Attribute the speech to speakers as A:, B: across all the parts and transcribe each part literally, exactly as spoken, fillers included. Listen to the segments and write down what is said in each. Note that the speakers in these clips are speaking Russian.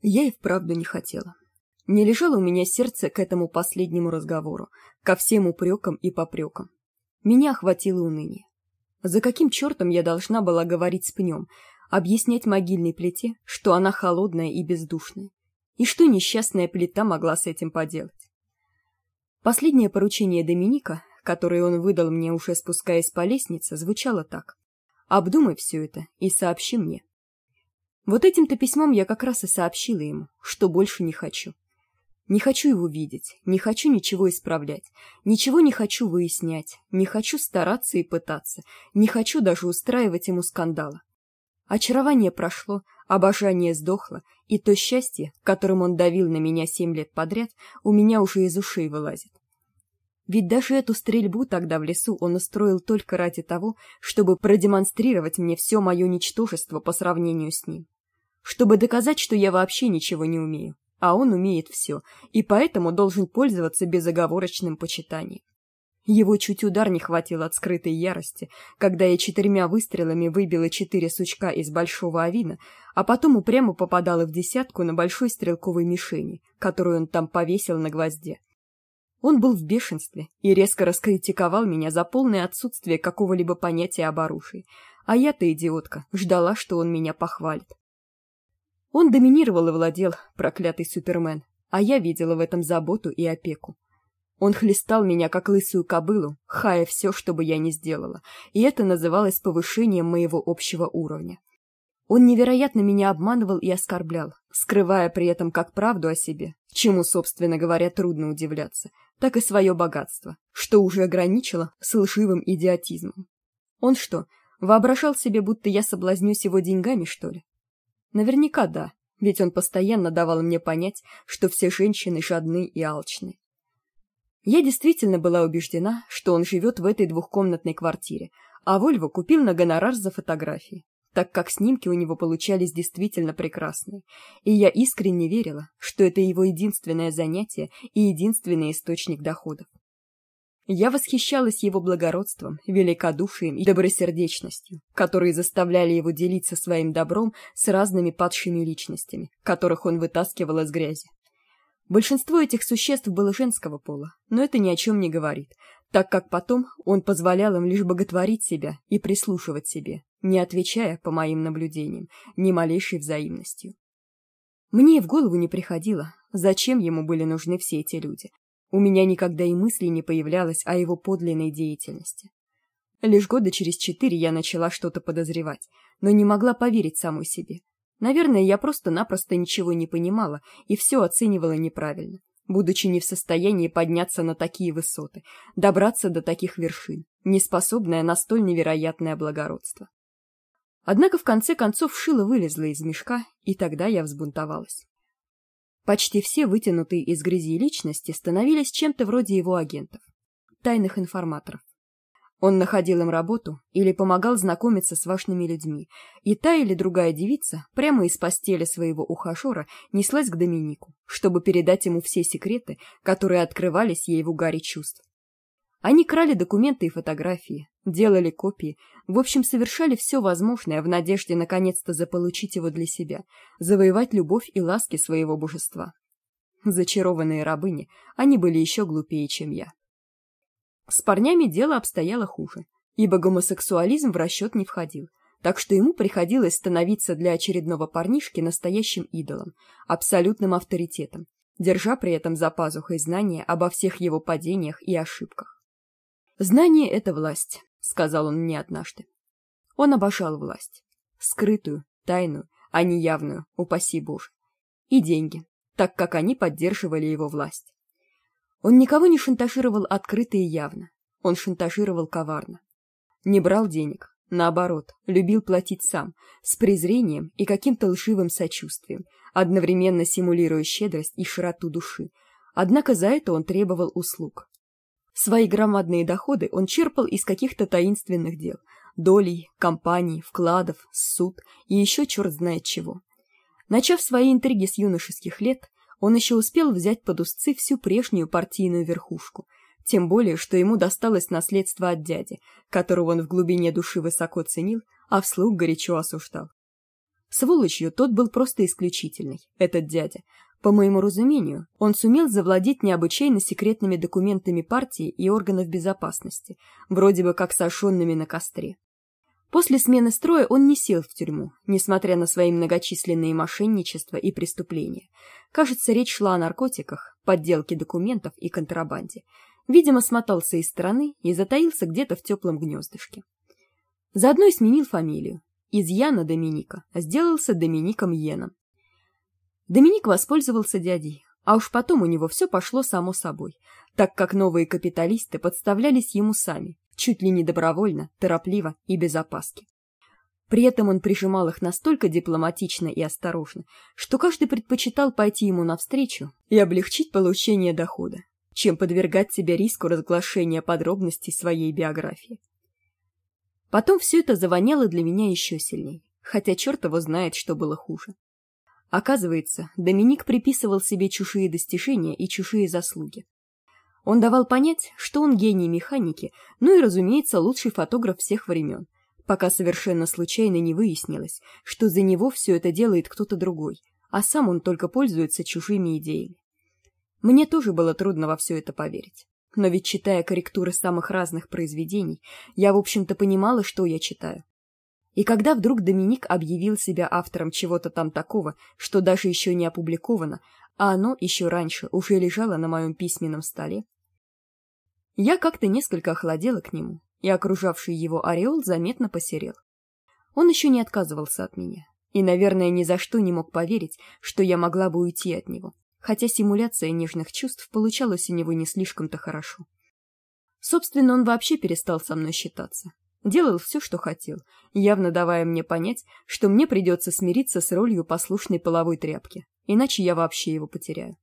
A: Я и вправду не хотела. Не лежало у меня сердце к этому последнему разговору, ко всем упрекам и попрекам. Меня охватило уныние. За каким чертом я должна была говорить с пнем, объяснять могильной плите, что она холодная и бездушная, и что несчастная плита могла с этим поделать? Последнее поручение Доминика, которое он выдал мне, уже спускаясь по лестнице, звучало так: «Обдумай все это и сообщи мне». Вот этим-то письмом я как раз и сообщила ему, что больше не хочу. Не хочу его видеть, не хочу ничего исправлять, ничего не хочу выяснять, не хочу стараться и пытаться, не хочу даже устраивать ему скандала. Очарование прошло, обожание сдохло, и то счастье, которым он давил на меня семь лет подряд, у меня уже из ушей вылазит. Ведь даже эту стрельбу тогда в лесу он устроил только ради того, чтобы продемонстрировать мне все мое ничтожество по сравнению с ним. Чтобы доказать, что я вообще ничего не умею, а он умеет все, и поэтому должен пользоваться безоговорочным почитанием. Его чуть удар не хватил от скрытой ярости, когда я четырьмя выстрелами выбила четыре сучка из большого авина, а потом упрямо попадала в десятку на большой стрелковой мишени, которую он там повесил на гвозде. Он был в бешенстве и резко раскритиковал меня за полное отсутствие какого-либо понятия об оружии, а я-то, идиотка, ждала, что он меня похвалит. Он доминировал и владел, проклятый Супермен, а я видела в этом заботу и опеку. Он хлестал меня, как лысую кобылу, хая все, что бы я ни сделала, и это называлось повышением моего общего уровня. Он невероятно меня обманывал и оскорблял, скрывая при этом как правду о себе, чему, собственно говоря, трудно удивляться, так и свое богатство, что уже граничило с лживым идиотизмом. Он что, воображал себе, будто я соблазнюсь его деньгами, что ли? Наверняка да, ведь он постоянно давал мне понять, что все женщины жадны и алчны. Я действительно была убеждена, что он живет в этой двухкомнатной квартире, а Вольво купил на гонорар за фотографии, так как снимки у него получались действительно прекрасные, и я искренне верила, что это его единственное занятие и единственный источник доходов. Я восхищалась его благородством, великодушием и добросердечностью, которые заставляли его делиться своим добром с разными падшими личностями, которых он вытаскивал из грязи. Большинство этих существ было женского пола, но это ни о чем не говорит, так как потом он позволял им лишь боготворить себя и прислушивать себе, не отвечая, по моим наблюдениям, ни малейшей взаимностью. Мне и в голову не приходило, зачем ему были нужны все эти люди. У меня никогда и мысли не появлялось о его подлинной деятельности. Лишь года через четыре я начала что-то подозревать, но не могла поверить самой себе. Наверное, я просто-напросто ничего не понимала и все оценивала неправильно, будучи не в состоянии подняться на такие высоты, добраться до таких вершин, неспособная на столь невероятное благородство. Однако в конце концов шило вылезло из мешка, и тогда я взбунтовалась. Почти все вытянутые из грязи личности становились чем-то вроде его агентов, тайных информаторов. Он находил им работу или помогал знакомиться с важными людьми, и та или другая девица прямо из постели своего ухажера неслась к Доминику, чтобы передать ему все секреты, которые открывались ей в угаре чувств. Они крали документы и фотографии, делали копии, в общем, совершали все возможное в надежде наконец-то заполучить его для себя, завоевать любовь и ласки своего божества. Зачарованные рабыни, они были еще глупее, чем я. С парнями дело обстояло хуже, ибо гомосексуализм в расчет не входил, так что ему приходилось становиться для очередного парнишки настоящим идолом, абсолютным авторитетом, держа при этом за пазухой знания обо всех его падениях и ошибках. «Знание — это власть», — сказал он мне однажды. Он обожал власть. Скрытую, тайную, а не явную, упаси Боже. И деньги, так как они поддерживали его власть. Он никого не шантажировал открыто и явно. Он шантажировал коварно. Не брал денег, наоборот, любил платить сам, с презрением и каким-то лживым сочувствием, одновременно симулируя щедрость и широту души. Однако за это он требовал услуг. Свои громадные доходы он черпал из каких-то таинственных дел, долей, компаний, вкладов, суд и еще черт знает чего. Начав свои интриги с юношеских лет, он еще успел взять под узцы всю прежнюю партийную верхушку, тем более, что ему досталось наследство от дяди, которого он в глубине души высоко ценил, а вслух горячо осуждал. Сволочью тот был просто исключительный, этот дядя. По моему разумению, он сумел завладеть необычайно секретными документами партии и органов безопасности, вроде бы как сожженными на костре. После смены строя он не сел в тюрьму, несмотря на свои многочисленные мошенничества и преступления. Кажется, речь шла о наркотиках, подделке документов и контрабанде. Видимо, смотался из страны и затаился где-то в теплом гнездышке. Заодно и сменил фамилию. Из Яна Доминика сделался Домиником Йеном. Доминик воспользовался дядей, а уж потом у него все пошло само собой, так как новые капиталисты подставлялись ему сами, чуть ли не добровольно, торопливо и без опаски. При этом он прижимал их настолько дипломатично и осторожно, что каждый предпочитал пойти ему навстречу и облегчить получение дохода, чем подвергать себя риску разглашения подробностей своей биографии. Потом все это завоняло для меня еще сильней, хотя черт его знает, что было хуже. Оказывается, Доминик приписывал себе чужие достижения и чужие заслуги. Он давал понять, что он гений механики, ну и, разумеется, лучший фотограф всех времен, пока совершенно случайно не выяснилось, что за него все это делает кто-то другой, а сам он только пользуется чужими идеями. Мне тоже было трудно во все это поверить. Но ведь, читая корректуры самых разных произведений, я, в общем-то, понимала, что я читаю. И когда вдруг Доминик объявил себя автором чего-то там такого, что даже еще не опубликовано, а оно еще раньше уже лежало на моем письменном столе, я как-то несколько охладела к нему, и окружавший его ореол заметно посерел. Он еще не отказывался от меня, и, наверное, ни за что не мог поверить, что я могла бы уйти от него, хотя симуляция нежных чувств получалась у него не слишком-то хорошо. Собственно, он вообще перестал со мной считаться. Делал все, что хотел, явно давая мне понять, что мне придется смириться с ролью послушной половой тряпки, иначе я вообще его потеряю.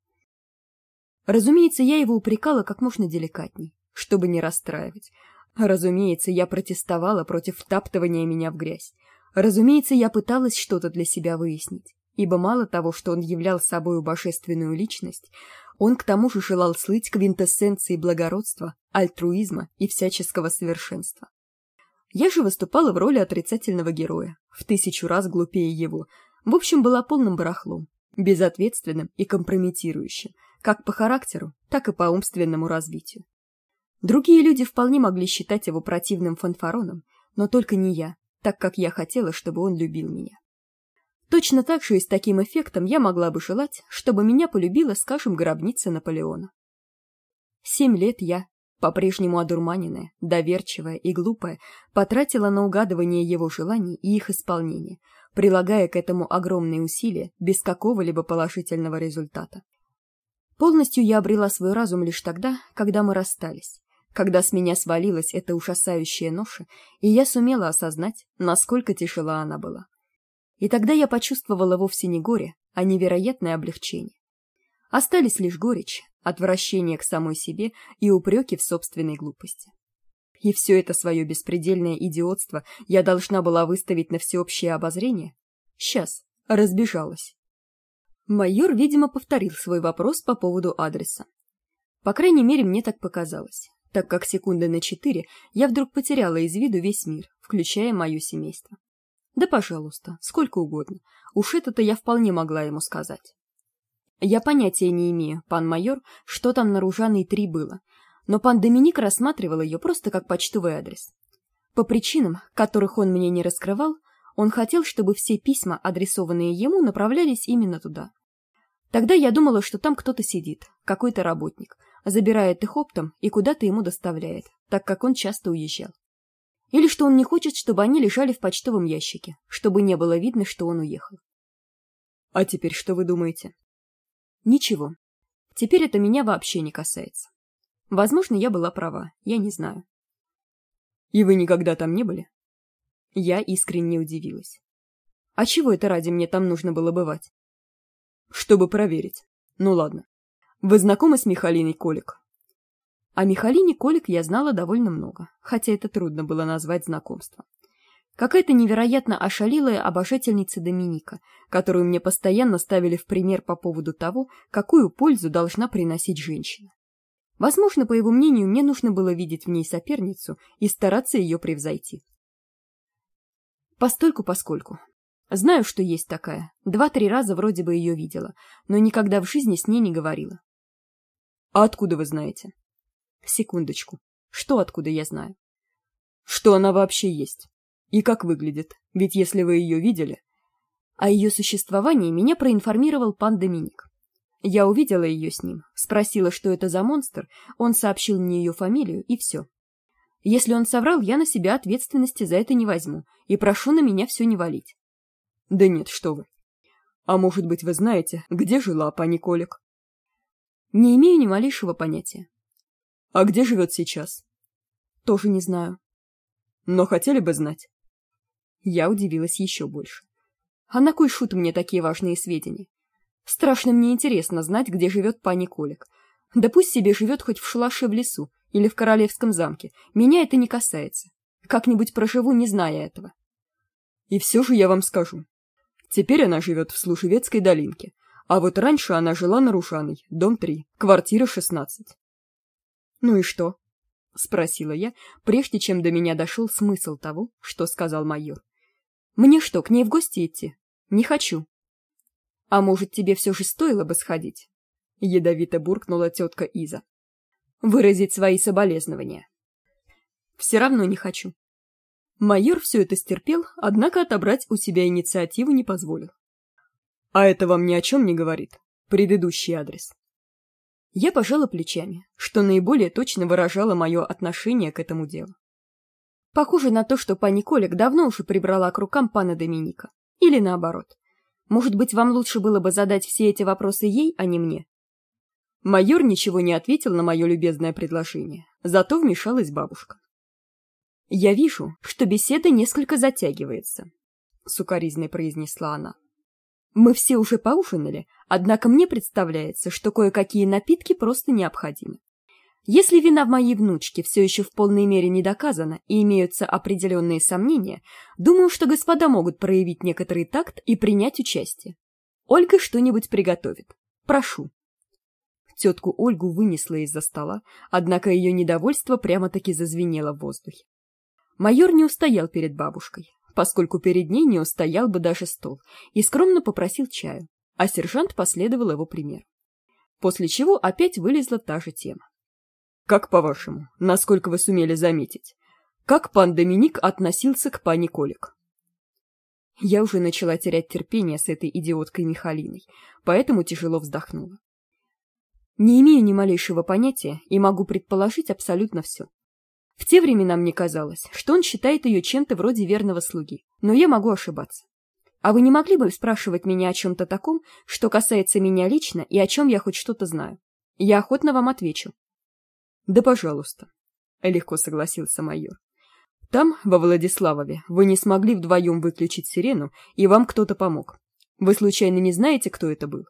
A: Разумеется, я его упрекала как можно деликатней, чтобы не расстраивать. Разумеется, я протестовала против втаптывания меня в грязь. Разумеется, я пыталась что-то для себя выяснить, ибо мало того, что он являл собою божественную личность, он к тому же желал слыть квинтэссенцией благородства, альтруизма и всяческого совершенства. Я же выступала в роли отрицательного героя, в тысячу раз глупее его, в общем, была полным барахлом, безответственным и компрометирующим, как по характеру, так и по умственному развитию. Другие люди вполне могли считать его противным фанфароном, но только не я, так как я хотела, чтобы он любил меня. Точно так же и с таким эффектом я могла бы желать, чтобы меня полюбила, скажем, гробница Наполеона. Семь лет я, по-прежнему одурманенная, доверчивая и глупая, потратила на угадывание его желаний и их исполнение, прилагая к этому огромные усилия без какого-либо положительного результата. Полностью я обрела свой разум лишь тогда, когда мы расстались, когда с меня свалилась эта ужасающая ноша, и я сумела осознать, насколько тяжела она была. И тогда я почувствовала вовсе не горе, а невероятное облегчение. Остались лишь горечь, отвращение к самой себе и упреки в собственной глупости. И все это свое беспредельное идиотство я должна была выставить на всеобщее обозрение? Сейчас, разбежалась. Майор, видимо, повторил свой вопрос по поводу адреса. По крайней мере, мне так показалось, так как секунды на четыре я вдруг потеряла из виду весь мир, включая мое семейство. Да, пожалуйста, сколько угодно. Уж это-то я вполне могла ему сказать. Я понятия не имею, пан майор, что там на Ружаной три было, но пан Доминик рассматривал ее просто как почтовый адрес. По причинам, которых он мне не раскрывал, он хотел, чтобы все письма, адресованные ему, направлялись именно туда. Тогда я думала, что там кто-то сидит, какой-то работник, забирает их оптом и куда-то ему доставляет, так как он часто уезжал. Или что он не хочет, чтобы они лежали в почтовом ящике, чтобы не было видно, что он уехал. А теперь что вы думаете? Ничего. Теперь это меня вообще не касается. Возможно, я была права, я не знаю. И вы никогда там не были? Я искренне удивилась. А чего это ради мне там нужно было бывать? Чтобы проверить. Ну ладно. Вы знакомы с Михалиной Колик? О Михалине Колик я знала довольно много, хотя это трудно было назвать знакомством. Какая-то невероятно ошалелая обожательница Доминика, которую мне постоянно ставили в пример по поводу того, какую пользу должна приносить женщина. Возможно, по его мнению, мне нужно было видеть в ней соперницу и стараться ее превзойти. Постольку-поскольку. Знаю, что есть такая. Два-три раза вроде бы ее видела, но никогда в жизни с ней не говорила. А откуда вы знаете? Секундочку. Что откуда я знаю? Что она вообще есть? И как выглядит? Ведь если вы ее видели... О ее существовании меня проинформировал пан Доминик. Я увидела ее с ним, спросила, что это за монстр, он сообщил мне ее фамилию, и все. Если он соврал, я на себя ответственности за это не возьму, и прошу на меня все не валить. Да нет, что вы. А может быть, вы знаете, где жила пани Колик? Не имею ни малейшего понятия. А где живет сейчас? Тоже не знаю. Но хотели бы знать? Я удивилась еще больше. А на кой шут мне такие важные сведения? Страшно мне интересно знать, где живет пани Колик. Да пусть себе живет хоть в шалаше в лесу или в королевском замке. Меня это не касается. Как-нибудь проживу, не зная этого. И все же я вам скажу. Теперь она живет в Слушевецкой долинке, а вот раньше она жила на Рушаной, дом три, квартира шестнадцать. Ну и что? Спросила я, прежде чем до меня дошел смысл того, что сказал майор. Мне что, к ней в гости идти? Не хочу. А может, тебе все же стоило бы сходить? Ядовито буркнула тетка Иза. Выразить свои соболезнования. Все равно не хочу. Майор все это стерпел, однако отобрать у себя инициативу не позволил. А это вам ни о чем не говорит? Предыдущий адрес. Я пожала плечами, что наиболее точно выражало мое отношение к этому делу. Похоже на то, что пани Колик давно уже прибрала к рукам пана Доминика. Или наоборот. Может быть, вам лучше было бы задать все эти вопросы ей, а не мне? Майор ничего не ответил на мое любезное предложение, зато вмешалась бабушка. «Я вижу, что беседа несколько затягивается», — сукоризной произнесла она. «Мы все уже поужинали, однако мне представляется, что кое-какие напитки просто необходимы. Если вина в моей внучке все еще в полной мере не доказана и имеются определенные сомнения, думаю, что господа могут проявить некоторый такт и принять участие. Ольга что-нибудь приготовит. Прошу». Тетку Ольгу вынесла из-за стола, однако ее недовольство прямо-таки зазвенело в воздухе. Майор не устоял перед бабушкой, поскольку перед ней не устоял бы даже стол, и скромно попросил чаю, а сержант последовал его примеру. После чего опять вылезла та же тема. «Как по-вашему, насколько вы сумели заметить, как пан Доминик относился к пани Колик?» Я уже начала терять терпение с этой идиоткой Михалиной, поэтому тяжело вздохнула. Не имею ни малейшего понятия и могу предположить абсолютно все. В те времена мне казалось, что он считает ее чем-то вроде верного слуги, но я могу ошибаться. А вы не могли бы спрашивать меня о чем-то таком, что касается меня лично и о чем я хоть что-то знаю? Я охотно вам отвечу. Да, пожалуйста, — легко согласился майор. Там, во Владиславове, вы не смогли вдвоем выключить сирену, и вам кто-то помог. Вы случайно не знаете, кто это был?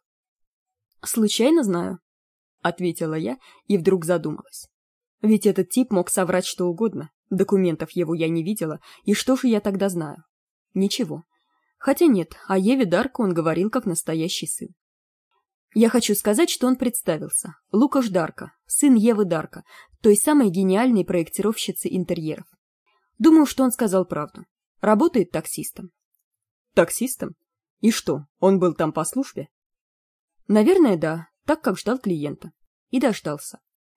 A: Случайно знаю, — ответила я и вдруг задумалась. Ведь этот тип мог соврать что угодно, документов его я не видела, и что же я тогда знаю? Ничего. Хотя нет, о Еве Дарко он говорил как настоящий сын. Я хочу сказать, что он представился. Лукаш Дарко, сын Евы Дарко, той самой гениальной проектировщицы интерьеров. Думаю, что он сказал правду. Работает таксистом. Таксистом? И что, он был там по службе? Наверное, да, так как ждал клиента. И дождался.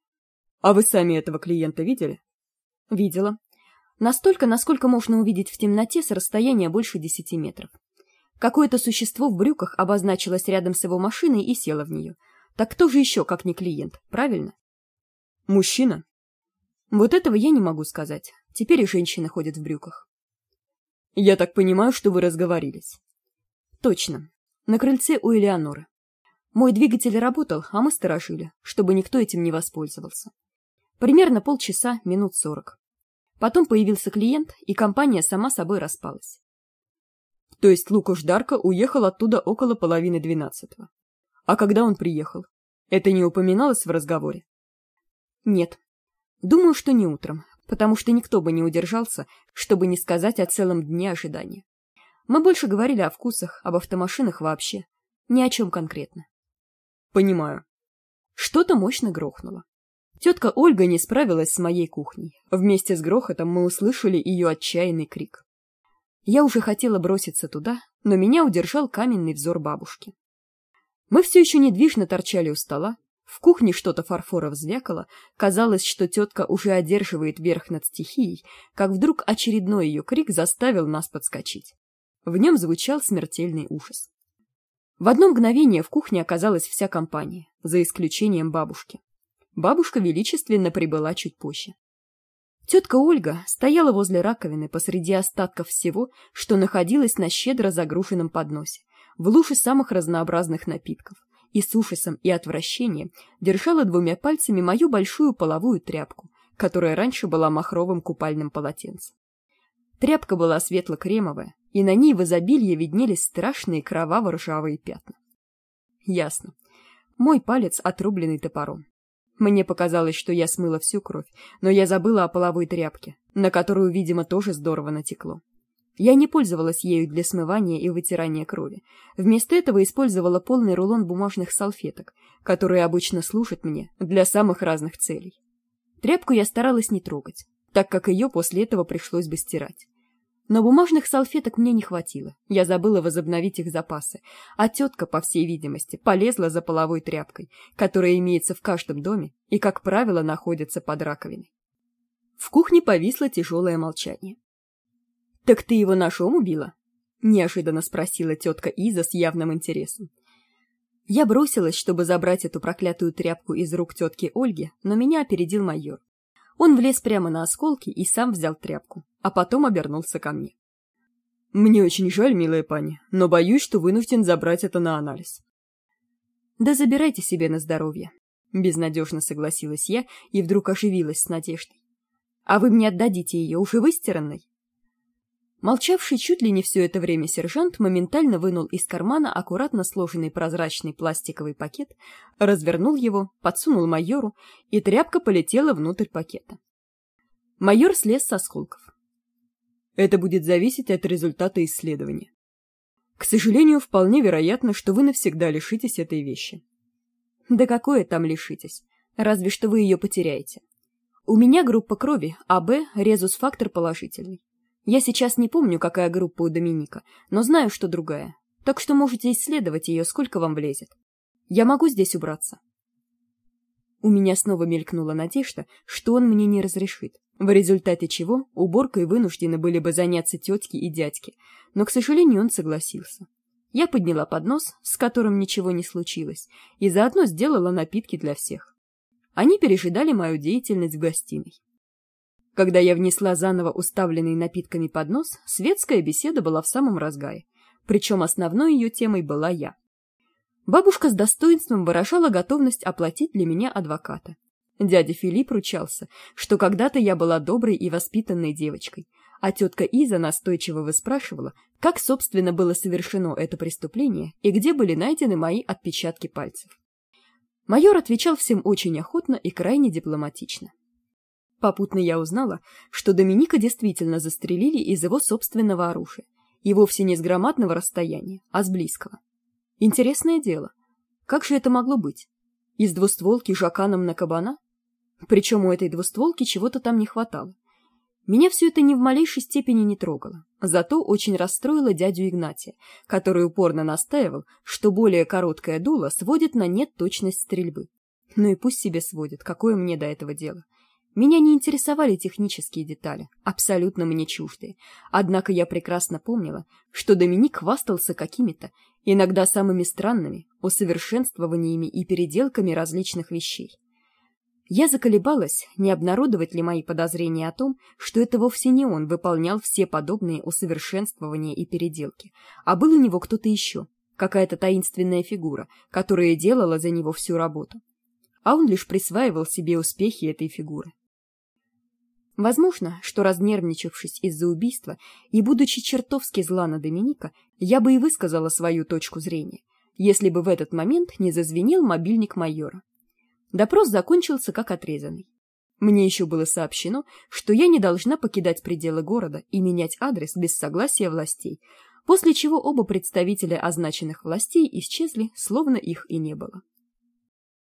A: А вы сами этого клиента видели? Видела. Настолько, насколько можно увидеть в темноте с расстояния больше десяти метров. Какое-то существо в брюках обозначилось рядом с его машиной и село в нее. Так кто же еще, как не клиент, правильно? Мужчина? Вот этого я не могу сказать. Теперь и женщины ходят в брюках. Я так понимаю, что вы разговорились. Точно. На крыльце у Элеоноры. Мой двигатель работал, а мы сторожили, чтобы никто этим не воспользовался. Примерно полчаса, минут сорок. Потом появился клиент, и компания сама собой распалась. То есть Лукаш Дарко уехал оттуда около половины двенадцатого. А когда он приехал? Это не упоминалось в разговоре? Нет. Думаю, что не утром, потому что никто бы не удержался, чтобы не сказать о целом дне ожидания. Мы больше говорили о вкусах, об автомашинах вообще. Ни о чем конкретно. Понимаю. Что-то мощно грохнуло. Тетка Ольга не справилась с моей кухней. Вместе с грохотом мы услышали ее отчаянный крик. Я уже хотела броситься туда, но меня удержал каменный взор бабушки. Мы все еще недвижно торчали у стола, в кухне что-то фарфора взвякало, казалось, что тетка уже одерживает верх над стихией, как вдруг очередной ее крик заставил нас подскочить. В нем звучал смертельный ужас. В одно мгновение в кухне оказалась вся компания, за исключением бабушки. Бабушка величественно прибыла чуть позже. Тетка Ольга стояла возле раковины посреди остатков всего, что находилось на щедро загруженном подносе, в луже самых разнообразных напитков, и с ужасом и отвращением держала двумя пальцами мою большую половую тряпку, которая раньше была махровым купальным полотенцем. Тряпка была светло-кремовая, и на ней в изобилии виднелись страшные кроваво-ржавые пятна. Ясно. Мой палец отрубленный топором. Мне показалось, что я смыла всю кровь, но я забыла о половой тряпке, на которую, видимо, тоже здорово натекло. Я не пользовалась ею для смывания и вытирания крови. Вместо этого использовала полный рулон бумажных салфеток, которые обычно служат мне для самых разных целей. Тряпку я старалась не трогать, так как ее после этого пришлось бы стирать. Но бумажных салфеток мне не хватило, я забыла возобновить их запасы, а тетка, по всей видимости, полезла за половой тряпкой, которая имеется в каждом доме и, как правило, находится под раковиной. В кухне повисло тяжелое молчание. «Так ты его ножом убила?» — неожиданно спросила тетка Иза с явным интересом. Я бросилась, чтобы забрать эту проклятую тряпку из рук тетки Ольги, но меня опередил майор. Он влез прямо на осколки и сам взял тряпку, а потом обернулся ко мне. «Мне очень жаль, милая пани, но боюсь, что вынужден забрать это на анализ». «Да забирайте себе на здоровье», — безнадежно согласилась я и вдруг оживилась с надеждой. «А вы мне отдадите ее уже выстиранной?» Молчавший чуть ли не все это время сержант моментально вынул из кармана аккуратно сложенный прозрачный пластиковый пакет, развернул его, подсунул майору, и тряпка полетела внутрь пакета. Майор слез с осколков. «Это будет зависеть от результата исследования. К сожалению, вполне вероятно, что вы навсегда лишитесь этой вещи». «Да какое там лишитесь? Разве что вы ее потеряете. У меня группа крови АБ, резус-фактор положительный. Я сейчас не помню, какая группа у Доминика, но знаю, что другая, так что можете исследовать ее, сколько вам влезет. Я могу здесь убраться?» У меня снова мелькнула надежда, что он мне не разрешит, в результате чего уборкой вынуждены были бы заняться тетки и дядьки, но, к сожалению, он согласился. Я подняла поднос, с которым ничего не случилось, и заодно сделала напитки для всех. Они пережидали мою деятельность в гостиной. Когда я внесла заново уставленный напитками поднос, светская беседа была в самом разгаре, причем основной ее темой была я. Бабушка с достоинством выражала готовность оплатить для меня адвоката. Дядя Филипп ручался, что когда-то я была доброй и воспитанной девочкой, а тетка Иза настойчиво выспрашивала, как, собственно, было совершено это преступление и где были найдены мои отпечатки пальцев. Майор отвечал всем очень охотно и крайне дипломатично. Попутно я узнала, что Доминика действительно застрелили из его собственного оружия, и вовсе не с громадного расстояния, а с близкого. Интересное дело. Как же это могло быть? Из двустволки жаканом на кабана? Причем у этой двустволки чего-то там не хватало. Меня все это ни в малейшей степени не трогало, зато очень расстроило дядю Игнатия, который упорно настаивал, что более короткое дуло сводит на нет точность стрельбы. Ну и пусть себе сводит, какое мне до этого дело. Меня не интересовали технические детали, абсолютно мне чуждые, однако я прекрасно помнила, что Доминик хвастался какими-то, иногда самыми странными, усовершенствованиями и переделками различных вещей. Я заколебалась, не обнародовать ли мои подозрения о том, что это вовсе не он выполнял все подобные усовершенствования и переделки, а был у него кто-то еще, какая-то таинственная фигура, которая делала за него всю работу. А он лишь присваивал себе успехи этой фигуры. Возможно, что, разнервничавшись из-за убийства и будучи чертовски зла на Доминика, я бы и высказала свою точку зрения, если бы в этот момент не зазвенел мобильник майора. Допрос закончился как отрезанный. Мне еще было сообщено, что я не должна покидать пределы города и менять адрес без согласия властей, после чего оба представителя означенных властей исчезли, словно их и не было.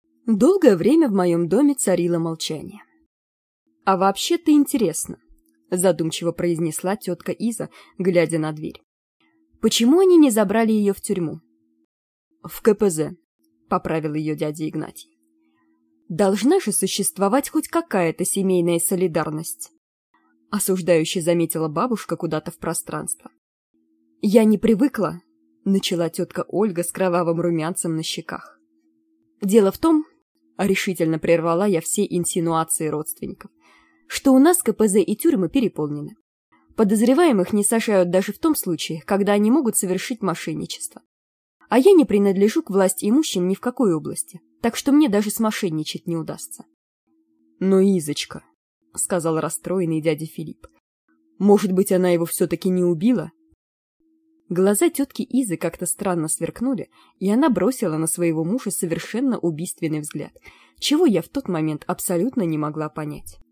A: Долгое время в моем доме царило молчание. «А вообще-то интересно», — задумчиво произнесла тетка Иза, глядя на дверь. Почему они не забрали ее в тюрьму? В ка пэ зэ, поправил ее дядя Игнатий. Должна же существовать хоть какая-то семейная солидарность, осуждающе заметила бабушка куда-то в пространство. Я не привыкла, начала тетка Ольга с кровавым румянцем на щеках. Дело в том, решительно прервала я все инсинуации родственников, что у нас ка пэ зэ и тюрьмы переполнены. Подозреваемых не сажают даже в том случае, когда они могут совершить мошенничество. А я не принадлежу к власти имущим ни в какой области, так что мне даже смошенничать не удастся. Но Изочка, — сказал расстроенный дядя Филипп, — может быть, она его все-таки не убила? Глаза тетки Изы как-то странно сверкнули, и она бросила на своего мужа совершенно убийственный взгляд, чего я в тот момент абсолютно не могла понять.